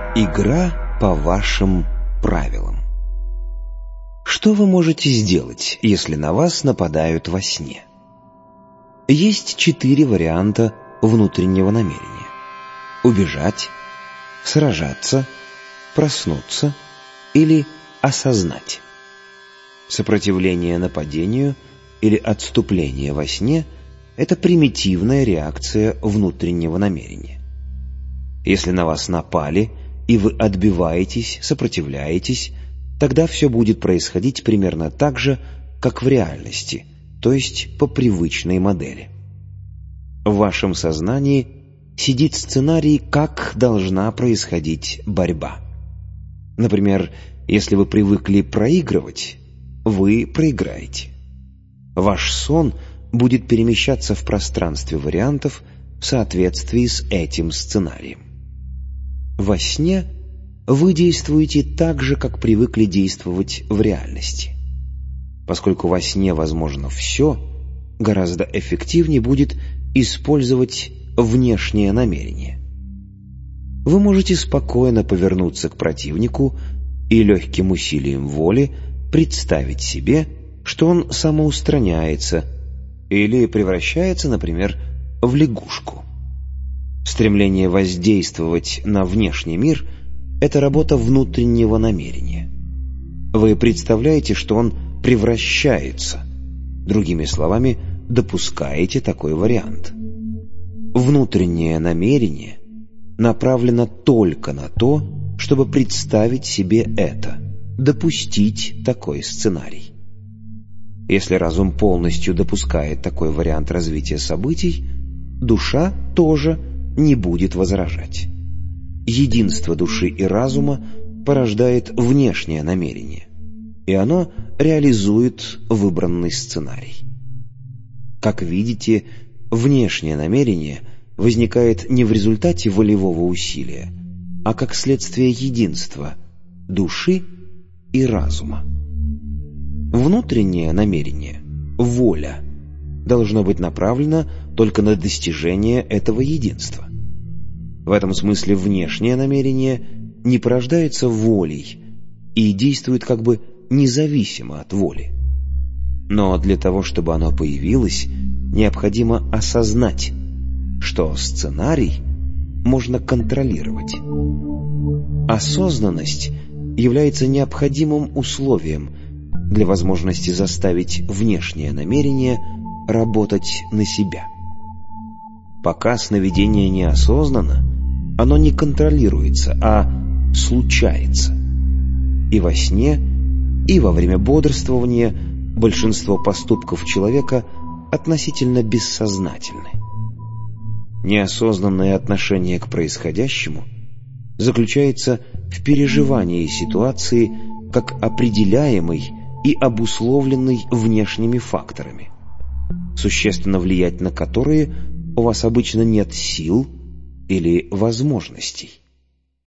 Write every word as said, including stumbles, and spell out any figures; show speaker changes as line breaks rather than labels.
Игра по вашим правилам. Что вы можете сделать, если на вас нападают во сне? Есть четыре варианта внутреннего намерения: убежать, сражаться, проснуться или осознать. Сопротивление нападению или отступление во сне – это примитивная реакция внутреннего намерения. Если на вас напали, и вы отбиваетесь, сопротивляетесь, тогда все будет происходить примерно так же, как в реальности, то есть по привычной модели. В вашем сознании сидит сценарий, как должна происходить борьба. Например, если вы привыкли проигрывать, вы проиграете. Ваш сон будет перемещаться в пространстве вариантов в соответствии с этим сценарием. Во сне вы действуете так же, как привыкли действовать в реальности. Поскольку во сне возможно все, гораздо эффективнее будет использовать внешнее намерение. Вы можете спокойно повернуться к противнику и легким усилием воли представить себе, что он самоустраняется или превращается, например, в лягушку. Стремление воздействовать на внешний мир – это работа внутреннего намерения. Вы представляете, что он превращается, другими словами, допускаете такой вариант. Внутреннее намерение направлено только на то, чтобы представить себе это, допустить такой сценарий. Если разум полностью допускает такой вариант развития событий, душа тоже не будет возражать. Единство души и разума порождает внешнее намерение, и оно реализует выбранный сценарий. Как видите, внешнее намерение возникает не в результате волевого усилия, а как следствие единства души и разума. Внутреннее намерение, воля, должно быть направлено только на достижение этого единства. В этом смысле внешнее намерение не порождается волей и действует как бы независимо от воли. Но для того, чтобы оно появилось, необходимо осознать, что сценарий можно контролировать. Осознанность является необходимым условием для возможности заставить внешнее намерение работать на себя. Пока сновидение неосознанно, оно не контролируется, а случается. И во сне, и во время бодрствования большинство поступков человека относительно бессознательны. Неосознанное отношение к происходящему заключается в переживании ситуации как определяемой и обусловленной внешними факторами, существенно влиять на которые у вас обычно нет сил или возможностей.